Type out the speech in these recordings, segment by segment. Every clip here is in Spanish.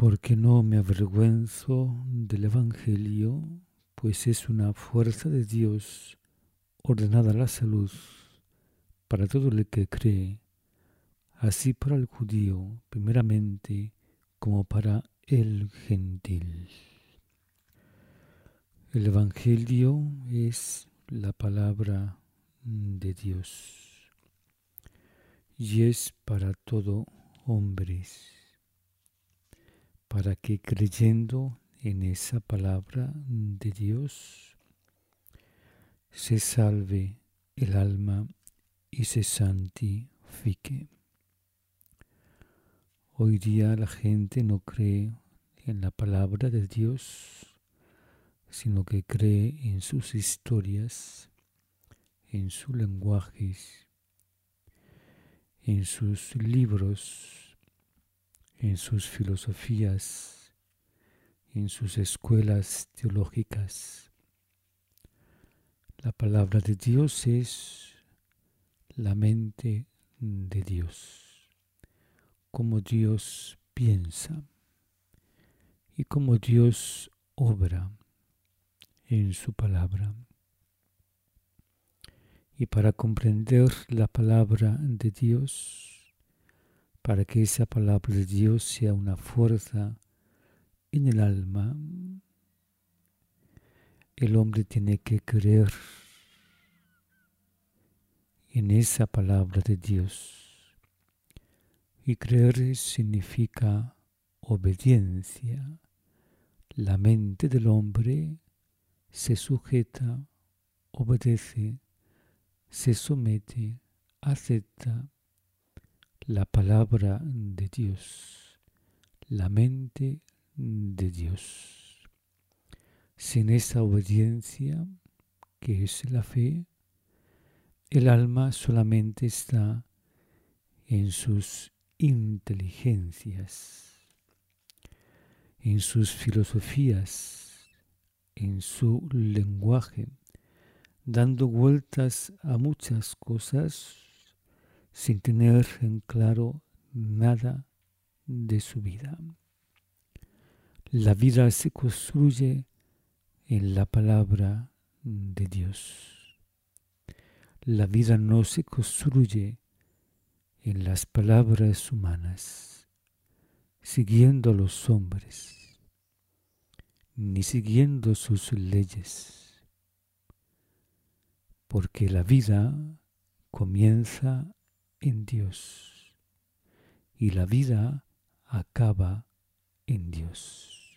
porque no me avergüenzo del Evangelio, pues es una fuerza de Dios ordenada a la salud para todo el que cree, así para el judío primeramente como para el gentil. El Evangelio es la palabra de Dios y es para todo hombres, para que creyendo en esa palabra de Dios se salve el alma y se santifique. Hoy día la gente no cree en la palabra de Dios, sino que cree en sus historias, en sus lenguajes, en sus libros, en sus filosofías, en sus escuelas teológicas. La palabra de Dios es la mente de Dios, cómo Dios piensa y cómo Dios obra en su palabra. Y para comprender la palabra de Dios, para que esa palabra de Dios sea una fuerza en el alma, el hombre tiene que creer en esa palabra de Dios. Y creer significa obediencia. La mente del hombre se sujeta, obedece, se somete, acepta la palabra de Dios, la mente de Dios. Sin esa obediencia, que es la fe, el alma solamente está en sus inteligencias, en sus filosofías, en su lenguaje, dando vueltas a muchas cosas sin tener en claro nada de su vida. La vida se construye en la palabra de Dios. La vida no se construye en las palabras humanas, siguiendo a los hombres, ni siguiendo sus leyes, porque la vida comienza en Dios y la vida acaba en Dios.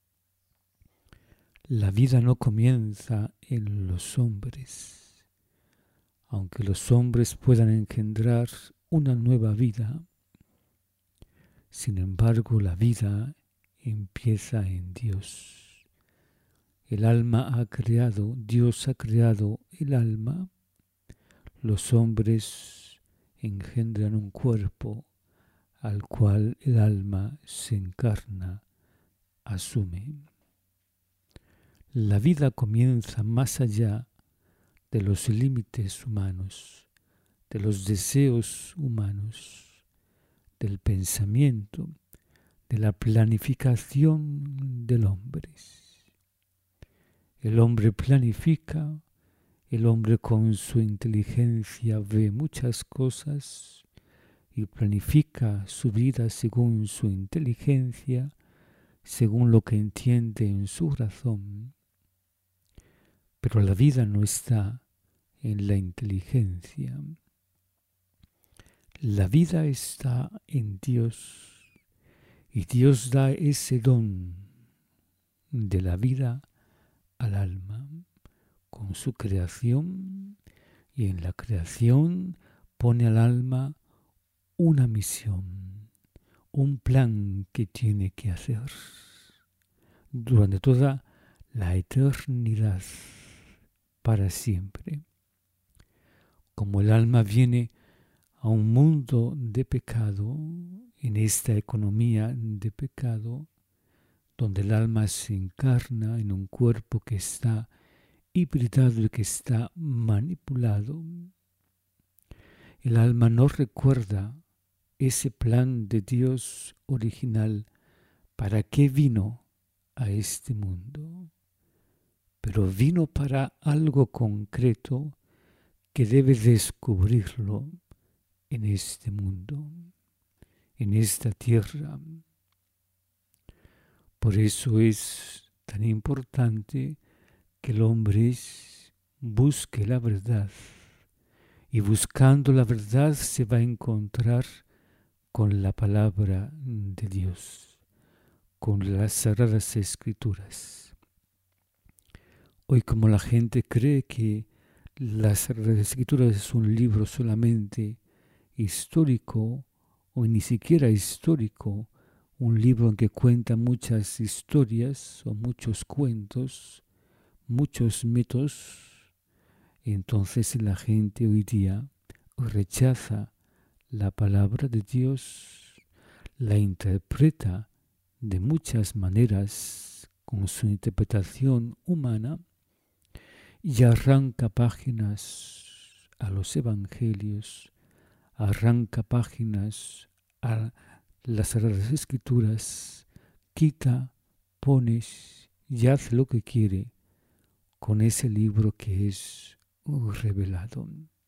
La vida no comienza en los hombres, aunque los hombres puedan engendrar una nueva vida. Sin embargo, la vida empieza en Dios. El alma ha creado, Dios ha creado el alma. Los hombres engendran un cuerpo al cual el alma se encarna, asume. La vida comienza más allá de los límites humanos, de los deseos humanos, del pensamiento, de la planificación del hombre. El hombre planifica, el hombre con su inteligencia ve muchas cosas y planifica su vida según su inteligencia, según lo que entiende en su razón. Pero la vida no está en la inteligencia. La vida está en Dios y Dios da ese don de la vida al alma con su creación, y en la creación pone al alma una misión, un plan que tiene que hacer durante toda la eternidad, para siempre. Como el alma viene a un mundo de pecado, en esta economía de pecado, donde el alma se encarna en un cuerpo que está hibridado y que está manipulado, el alma no recuerda ese plan de Dios original ¿Para qué vino a este mundo? Pero vino para algo concreto que debe descubrirlo en este mundo, en esta tierra. Por eso es tan importante que el hombre busque la verdad, y buscando la verdad se va a encontrar con la palabra de Dios, con las Sagradas Escrituras. Hoy, como la gente cree que las Sagradas Escrituras es un libro solamente histórico, o ni siquiera histórico, un libro en que cuenta muchas historias o muchos cuentos, muchos mitos, entonces la gente hoy día rechaza la palabra de Dios, la interpreta de muchas maneras con su interpretación humana y arranca páginas a los evangelios, arranca páginas a las Sagradas Escrituras, quita, pones y hace lo que quiere con ese libro que es revelado.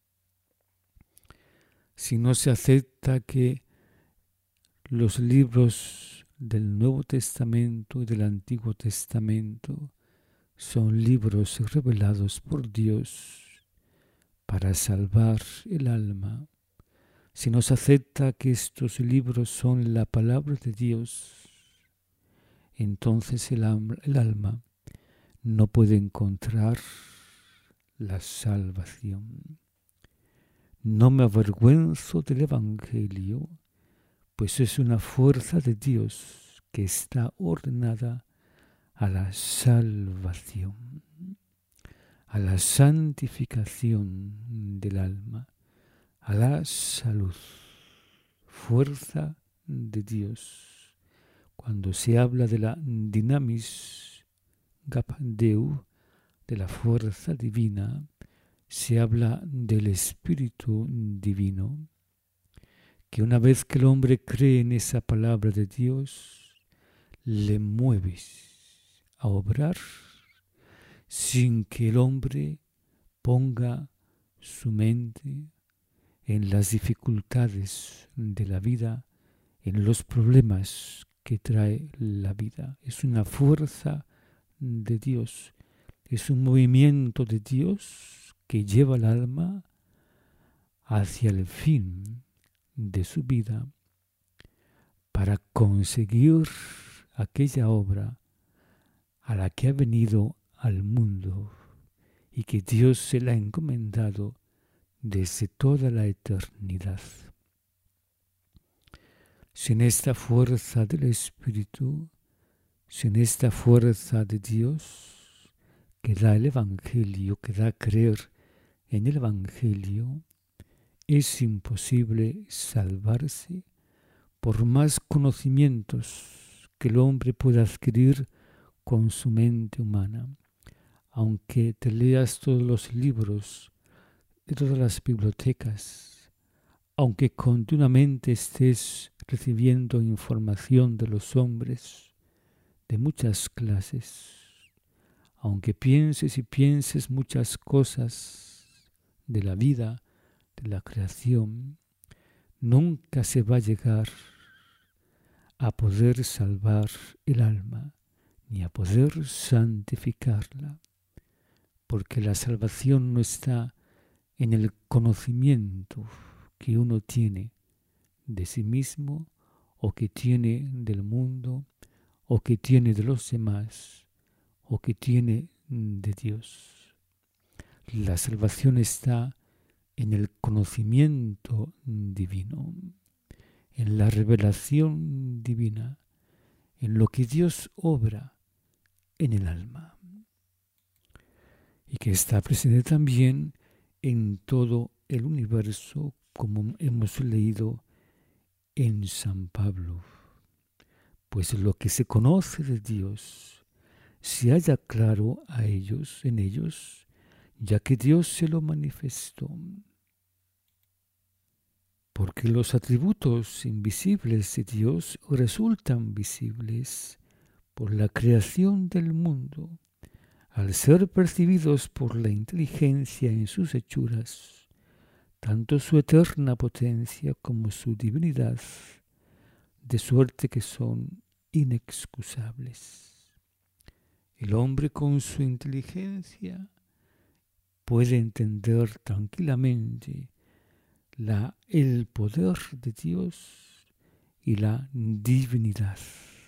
Si no se acepta que los libros del Nuevo Testamento y del Antiguo Testamento son libros revelados por Dios para salvar el alma, si no se acepta que estos libros son la palabra de Dios, entonces el alma no puede encontrar la salvación. No me avergüenzo del Evangelio, pues es una fuerza de Dios que está ordenada a la salvación, a la santificación del alma, a la salud. Fuerza de Dios. Cuando se habla de la dinamis Deu, de la fuerza divina, se habla del Espíritu Divino, que una vez que el hombre cree en esa palabra de Dios, le mueves a obrar sin que el hombre ponga su mente en las dificultades de la vida, en los problemas que trae la vida. Es una fuerza de Dios, es un movimiento de Dios que lleva al alma hacia el fin de su vida para conseguir aquella obra a la que ha venido al mundo y que Dios se la ha encomendado desde toda la eternidad. Sin esta fuerza del Espíritu, sin esta fuerza de Dios que da el Evangelio, que da a creer en el Evangelio, es imposible salvarse por más conocimientos que el hombre pueda adquirir con su mente humana. Aunque te leas todos los libros de todas las bibliotecas, aunque continuamente estés recibiendo información de los hombres de muchas clases, aunque pienses y pienses muchas cosas de la vida, de la creación, nunca se va a llegar a poder salvar el alma, ni a poder santificarla, porque la salvación no está en el conocimiento que uno tiene de sí mismo, o que tiene del mundo, o que tiene de los demás, o que tiene de Dios. La salvación está en el conocimiento divino, en la revelación divina, en lo que Dios obra en el alma, y que está presente también en todo el universo, como hemos leído en San Pablo. Pues lo que se conoce de Dios se halla claro en ellos, ya que Dios se lo manifestó. porque los atributos invisibles de Dios resultan visibles por la creación del mundo, al ser percibidos por la inteligencia en sus hechuras, tanto su eterna potencia como su divinidad, de suerte que son inexcusables. El hombre con su inteligencia puede entender tranquilamente el poder de Dios y la divinidad.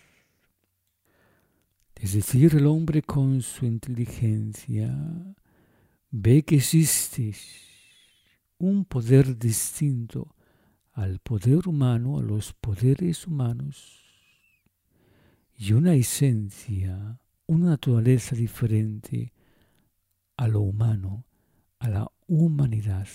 Es decir, el hombre con su inteligencia ve que existe un poder distinto al poder humano, a los poderes humanos, y una esencia, una naturaleza diferente a lo humano, a la humanidad.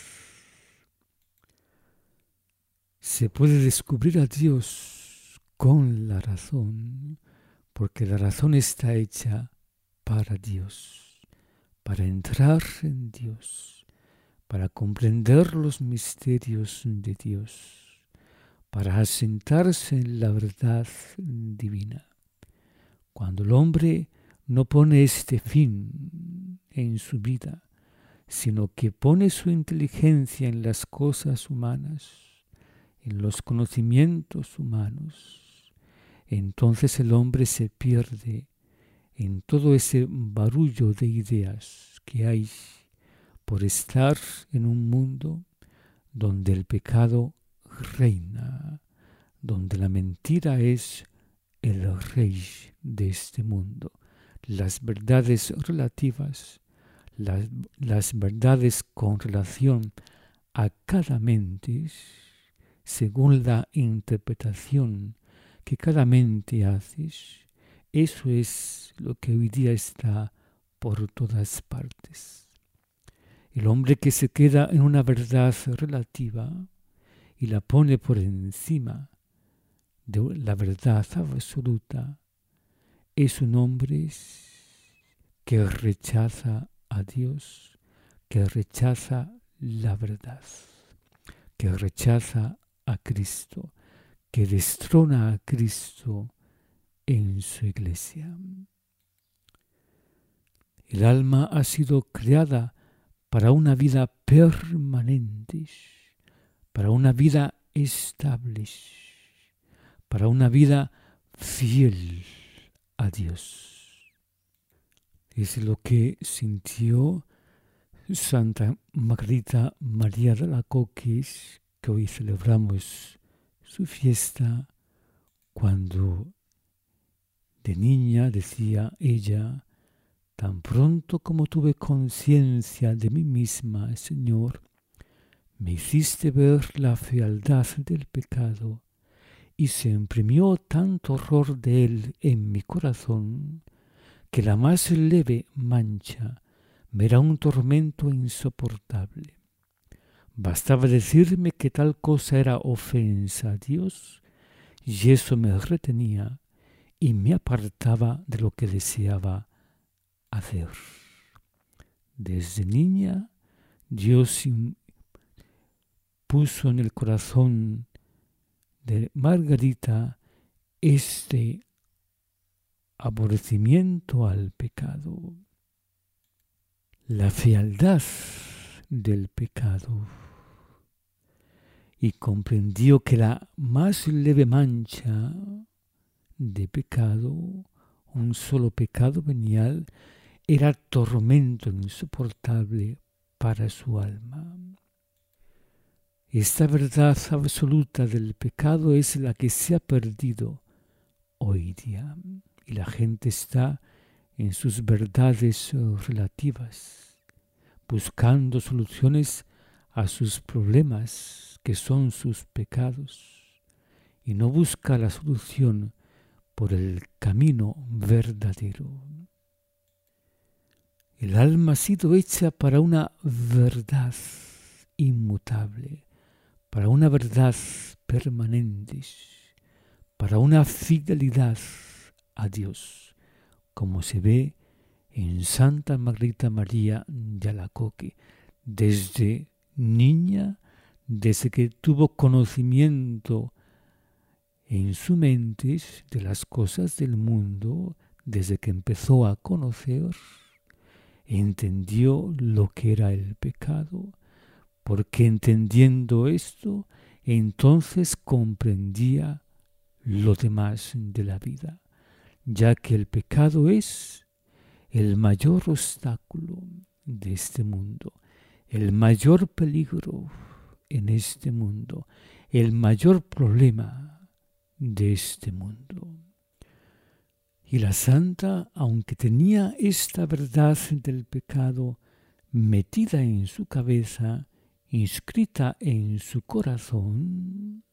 Se puede descubrir a Dios con la razón, porque la razón está hecha para Dios, para entrar en Dios, para comprender los misterios de Dios, para asentarse en la verdad divina. Cuando el hombre no pone este fin en su vida, sino que pone su inteligencia en las cosas humanas, en los conocimientos humanos, entonces el hombre se pierde en todo ese barullo de ideas que hay por estar en un mundo donde el pecado reina, donde la mentira es el rey de este mundo. Las verdades relativas, las verdades con relación a cada mente, según la interpretación que cada mente hace, eso es lo que hoy día está por todas partes. El hombre que se queda en una verdad relativa y la pone por encima de la verdad absoluta es un hombre que rechaza a Dios, que rechaza la verdad, que rechaza a Cristo, que destrona a Cristo en su iglesia. El alma ha sido creada para una vida permanente, para una vida estable, para una vida fiel a Dios. Es lo que sintió Santa Margarita María de Alacoque, que hoy celebramos su fiesta, cuando de niña decía ella: tan pronto como tuve conciencia de mí misma, Señor, me hiciste ver la fealdad del pecado, y se imprimió tanto horror de él en mi corazón, que la más leve mancha me era un tormento insoportable. Bastaba decirme que tal cosa era ofensa a Dios, y eso me retenía y me apartaba de lo que deseaba hacer. Desde niña, Dios puso en el corazón de Margarita este aborrecimiento al pecado, la fealdad del pecado, y comprendió que la más leve mancha de pecado, un solo pecado venial, era tormento insoportable para su alma. Esta verdad absoluta del pecado es la que se ha perdido hoy día, y la gente está en sus verdades relativas, buscando soluciones a sus problemas, que son sus pecados, y no busca la solución por el camino verdadero. El alma ha sido hecha para una verdad inmutable, para una verdad permanente, para una fidelidad a Dios, como se ve en Santa Margarita María de Alacoque. Desde niña desde que tuvo conocimiento en su mente de las cosas del mundo, desde que empezó a conocer, entendió lo que era el pecado, porque entendiendo esto, entonces comprendía lo demás de la vida, ya que el pecado es el mayor obstáculo de este mundo, el mayor peligro en este mundo, el mayor problema de este mundo. Y la santa, aunque tenía esta verdad del pecado metida en su cabeza, inscrita en su corazón,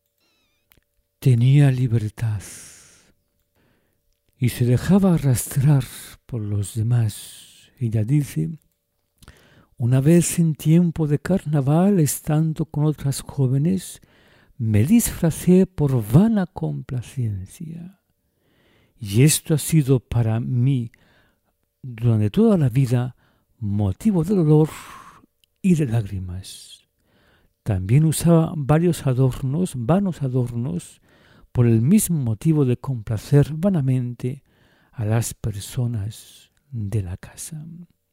tenía libertad y se dejaba arrastrar por los demás. Ella dice: una vez en tiempo de carnaval, estando con otras jóvenes, me disfracé por vana complacencia. Y esto ha sido para mí durante toda la vida motivo de dolor y de lágrimas. También usaba varios adornos, vanos adornos, por el mismo motivo de complacer vanamente a las personas de la casa.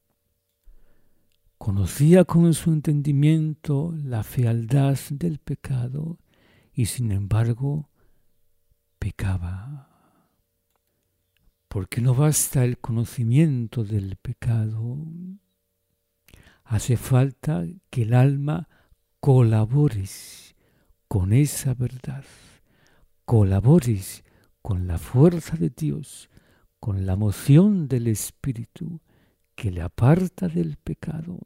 Conocía con su entendimiento la fealdad del pecado y sin embargo pecaba. Porque no basta el conocimiento del pecado, hace falta que el alma colabores con esa verdad, colabores con la fuerza de Dios, con la moción del Espíritu que le aparta del pecado.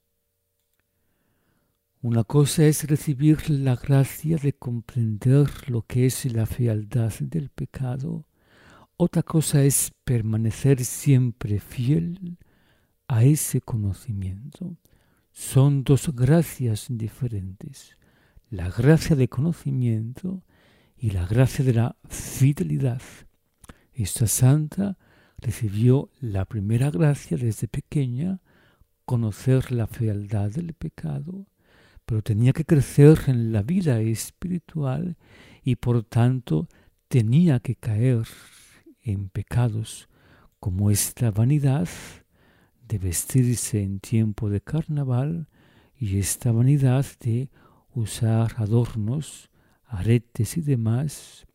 Una cosa es recibir la gracia de comprender lo que es la fealdad del pecado. Otra cosa es permanecer siempre fiel a ese conocimiento. Son dos gracias diferentes: la gracia de conocimiento y la gracia de la fidelidad. Esta santa recibió la primera gracia desde pequeña, conocer la fealdad del pecado, pero tenía que crecer en la vida espiritual y por tanto tenía que caer en pecados como esta vanidad de vestirse en tiempo de carnaval y esta vanidad de usar adornos, aretes y demás,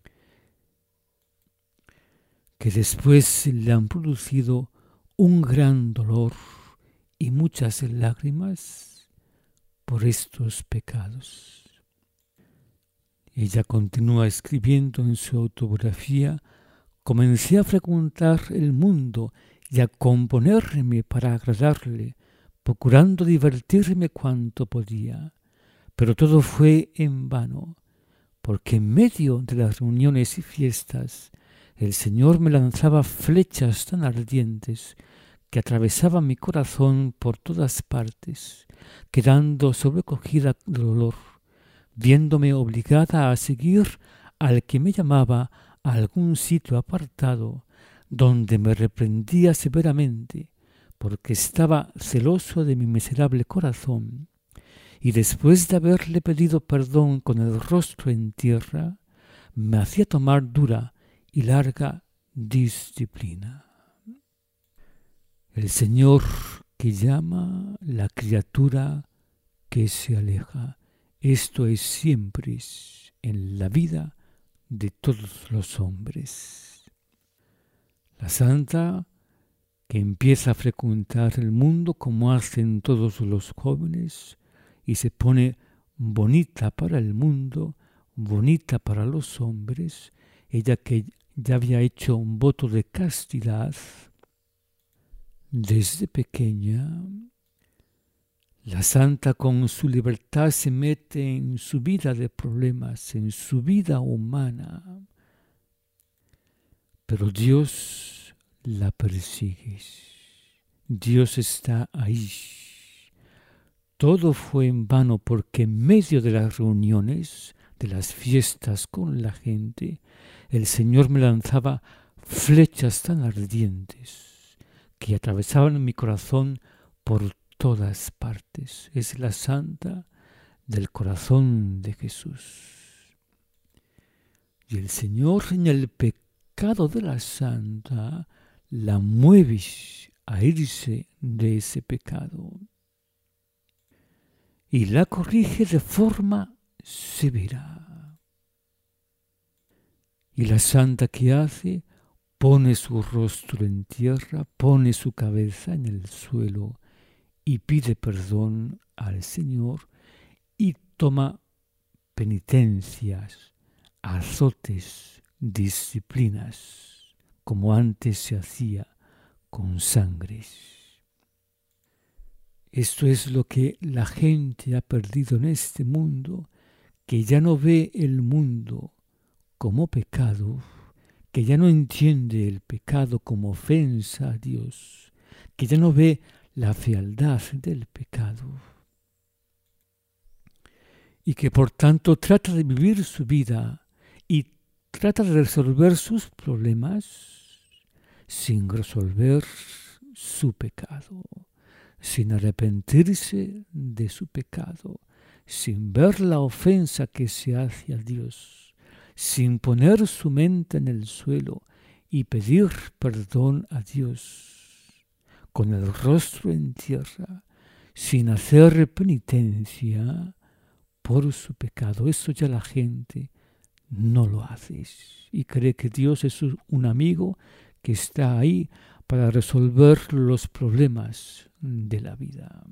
que después le han producido un gran dolor y muchas lágrimas por estos pecados. Ella continúa escribiendo en su autobiografía: comencé a frecuentar el mundo y a componerme para agradarle, procurando divertirme cuanto podía. Pero todo fue en vano, porque en medio de las reuniones y fiestas el Señor me lanzaba flechas tan ardientes que atravesaban mi corazón por todas partes, quedando sobrecogida de dolor, viéndome obligada a seguir al que me llamaba a algún sitio apartado, donde me reprendía severamente, porque estaba celoso de mi miserable corazón, y después de haberle pedido perdón con el rostro en tierra, me hacía tomar dura y larga disciplina. El Señor que llama, la criatura que se aleja. Esto es siempre en la vida de todos los hombres. La santa que empieza a frecuentar el mundo como hacen todos los jóvenes y se pone bonita para el mundo, bonita para los hombres, ella que ya había hecho un voto de castidad desde pequeña, la santa con su libertad se mete en su vida de problemas, en su vida humana, pero Dios la persigue. Dios está ahí. Todo fue en vano porque en medio de las reuniones, de las fiestas con la gente, el Señor me lanzaba flechas tan ardientes que atravesaban mi corazón por todas partes. Es la santa del corazón de Jesús. Y el Señor, en el pecado de la santa, la mueve a irse de ese pecado y la corrige de forma severa. Y la santa, ¿qué hace? Pone su rostro en tierra, pone su cabeza en el suelo y pide perdón al Señor y toma penitencias, azotes, disciplinas, como antes se hacía con sangres. Esto es lo que la gente ha perdido en este mundo, que ya no ve el mundo como pecado, que ya no entiende el pecado como ofensa a Dios, que ya no ve la fealdad del pecado y que por tanto trata de vivir su vida y trata de resolver sus problemas sin resolver su pecado, sin arrepentirse de su pecado, sin ver la ofensa que se hace a Dios, sin poner su mente en el suelo y pedir perdón a Dios, con el rostro en tierra, sin hacer penitencia por su pecado. Eso ya la gente no lo hace y cree que Dios es un amigo que está ahí para resolver los problemas de la vida.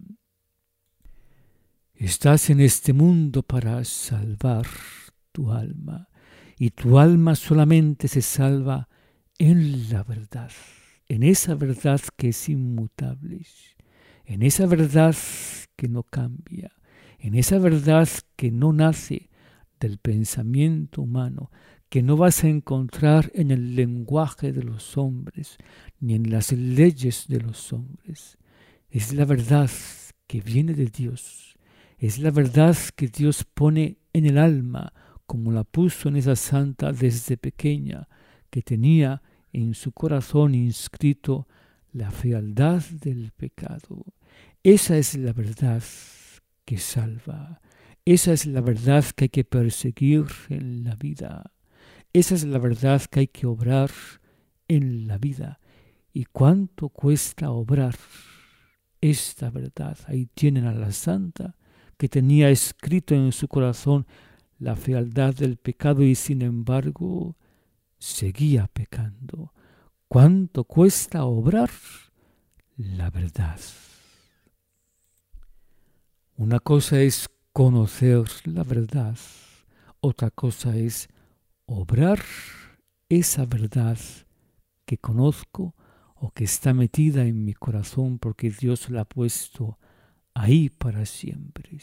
Estás en este mundo para salvar tu alma y tu alma solamente se salva en la verdad, en esa verdad que es inmutable, en esa verdad que no cambia, en esa verdad que no nace del pensamiento humano, que no vas a encontrar en el lenguaje de los hombres, ni en las leyes de los hombres. Es la verdad que viene de Dios, es la verdad que Dios pone en el alma, como la puso en esa santa desde pequeña, que tenía en su corazón inscrito la fealdad del pecado. Esa es la verdad que salva. Esa es la verdad que hay que perseguir en la vida. Esa es la verdad que hay que obrar en la vida. ¿Y cuánto cuesta obrar esta verdad? Ahí tienen a la santa que tenía escrito en su corazón la fealdad del pecado y sin embargo seguía pecando. ¿Cuánto cuesta obrar la verdad? Una cosa es conocer la verdad, otra cosa es obrar esa verdad que conozco o que está metida en mi corazón porque Dios la ha puesto ahí para siempre.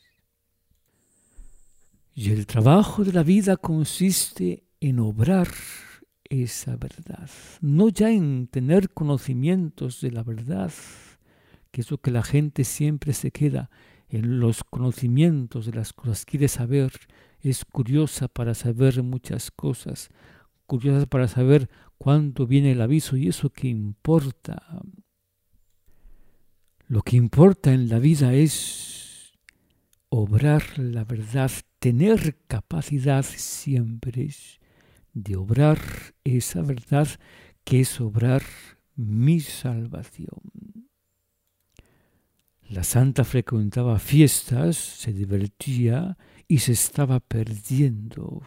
Y el trabajo de la vida consiste en obrar esa verdad, no ya en tener conocimientos de la verdad, que es lo que la gente siempre se queda en los conocimientos de las cosas, quiere saber, es curiosa para saber muchas cosas, curiosa para saber cuándo viene el aviso y eso que importa. Lo que importa en la vida es obrar la verdad, tener capacidad siempre de obrar esa verdad que es obrar mi salvación. La santa frecuentaba fiestas, se divertía y se estaba perdiendo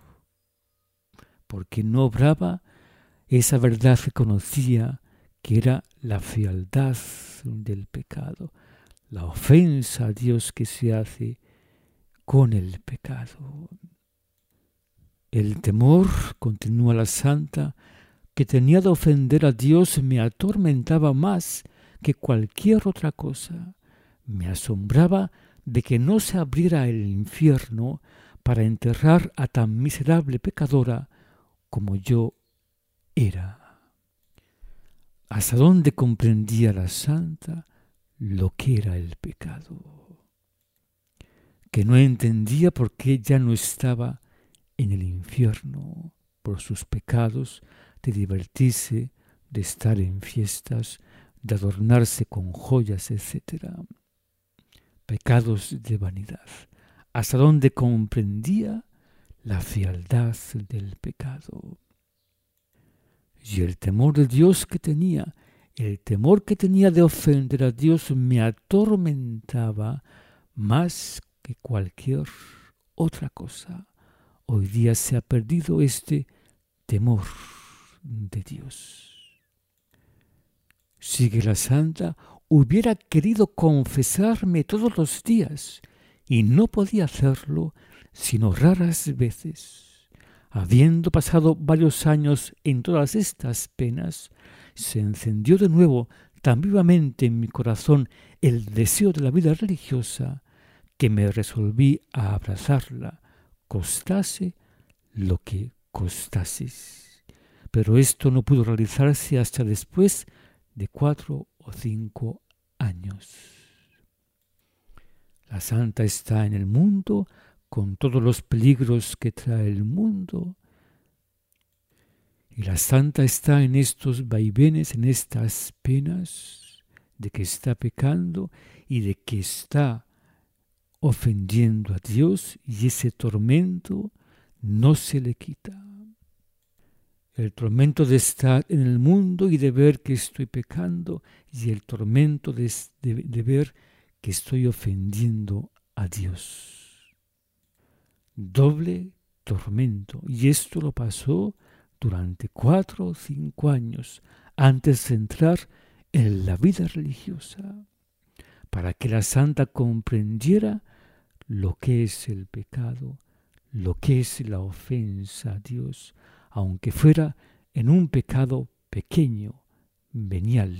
porque no obraba esa verdad que conocía, que era la fealdad del pecado, la ofensa a Dios que se hace con el pecado. El temor, continúa la santa, que tenía de ofender a Dios me atormentaba más que cualquier otra cosa. Me asombraba de que no se abriera el infierno para enterrar a tan miserable pecadora como yo era. ¿Hasta dónde comprendía la santa lo que era el pecado? Que no entendía por qué ya no estaba en el infierno por sus pecados de divertirse, de estar en fiestas, de adornarse con joyas, etc. Pecados de vanidad. hasta donde comprendía la fealdad del pecado. Y el temor de Dios que tenía, el temor que tenía de ofender a Dios me atormentaba más que cualquier otra cosa. Hoy día se ha perdido este temor de Dios. Si que la santa hubiera querido confesarme todos los días y no podía hacerlo sino raras veces. Habiendo pasado varios años en todas estas penas, se encendió de nuevo tan vivamente en mi corazón el deseo de la vida religiosa que me resolví a abrazarla, costase lo que costase. Pero esto no pudo realizarse hasta después de 4 o 5 años. La santa está en el mundo con todos los peligros que trae el mundo, y la santa está en estos vaivenes, en estas penas de que está pecando y de que está ofendiendo a Dios, y ese tormento no se le quita. El tormento de estar en el mundo y de ver que estoy pecando, y el tormento de ver que estoy ofendiendo a Dios. Doble tormento. Y esto lo pasó durante 4 o 5 años antes de entrar en la vida religiosa, para que la santa comprendiera lo que es el pecado, lo que es la ofensa a Dios, aunque fuera en un pecado pequeño, venial.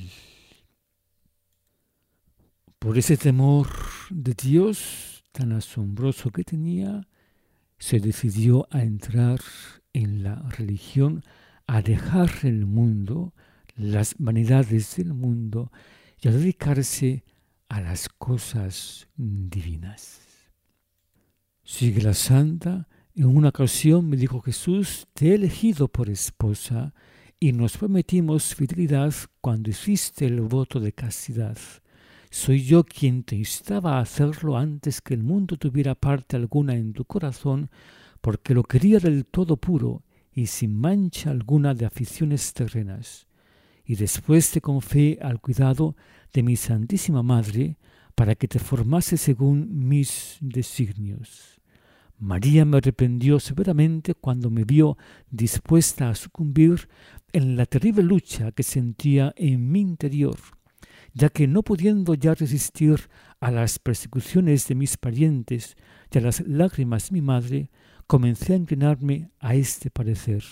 Por ese temor de Dios tan asombroso que tenía, se decidió a entrar en la religión, a dejar el mundo, las vanidades del mundo, y a dedicarse a las cosas divinas. Sigue la santa. En una ocasión me dijo: Jesús, te he elegido por esposa y nos prometimos fidelidad cuando hiciste el voto de castidad. Soy yo quien te instaba a hacerlo antes que el mundo tuviera parte alguna en tu corazón, porque lo quería del todo puro y sin mancha alguna de aficiones terrenas. Y después te confié al cuidado de mi Santísima Madre para que te formase según mis designios. María me reprendió severamente cuando me vio dispuesta a sucumbir en la terrible lucha que sentía en mi interior, ya que no pudiendo ya resistir a las persecuciones de mis parientes y a las lágrimas de mi madre, comencé a inclinarme a este parecer.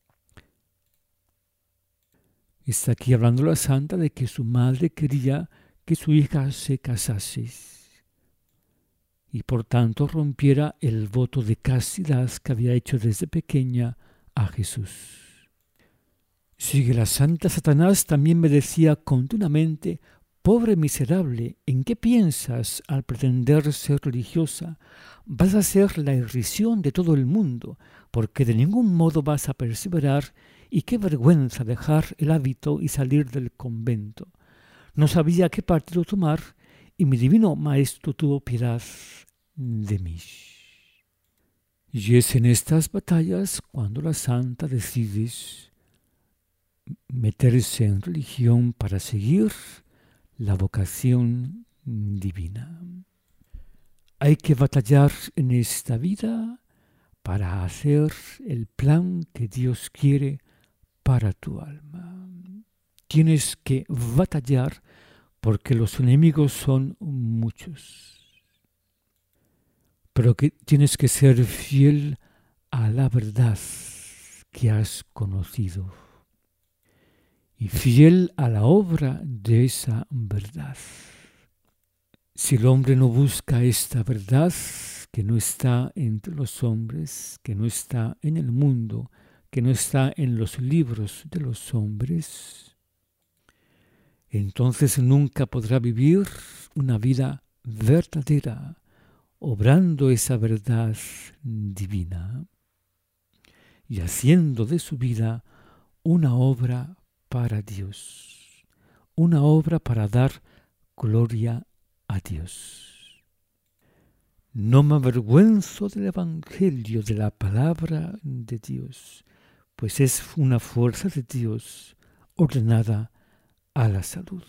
Está aquí hablando la santa de que su madre quería que su hija se casase y por tanto rompiera el voto de castidad que había hecho desde pequeña a Jesús. Sigue la santa. Satanás también me decía continuamente: pobre miserable, ¿en qué piensas al pretender ser religiosa? Vas a ser la irrisión de todo el mundo, porque de ningún modo vas a perseverar, y qué vergüenza dejar el hábito y salir del convento. No sabía qué partido tomar, y mi divino maestro tuvo piedad de mí. Y es en estas batallas cuando la santa decide meterse en religión para seguir la vocación divina. Hay que batallar en esta vida para hacer el plan que Dios quiere para tu alma. Tienes que batallar porque los enemigos son muchos. Pero que tienes que ser fiel a la verdad que has conocido y fiel a la obra de esa verdad. Si el hombre no busca esta verdad, que no está entre los hombres, que no está en el mundo, que no está en los libros de los hombres, entonces nunca podrá vivir una vida verdadera, obrando esa verdad divina y haciendo de su vida una obra para Dios, una obra para dar gloria a Dios. No me avergüenzo del Evangelio, de la palabra de Dios, pues es una fuerza de Dios ordenada a la salud.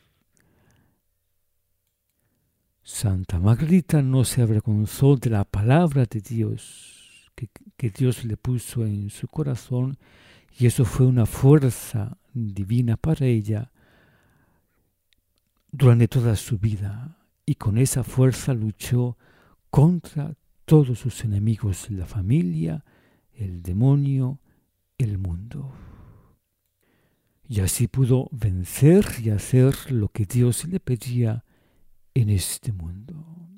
Santa Margarita no se avergonzó de la palabra de Dios que Dios le puso en su corazón, y eso fue una fuerza divina para ella durante toda su vida, y con esa fuerza luchó contra todos sus enemigos, la familia, el demonio, el mundo. Y así pudo vencer y hacer lo que Dios le pedía en este mundo.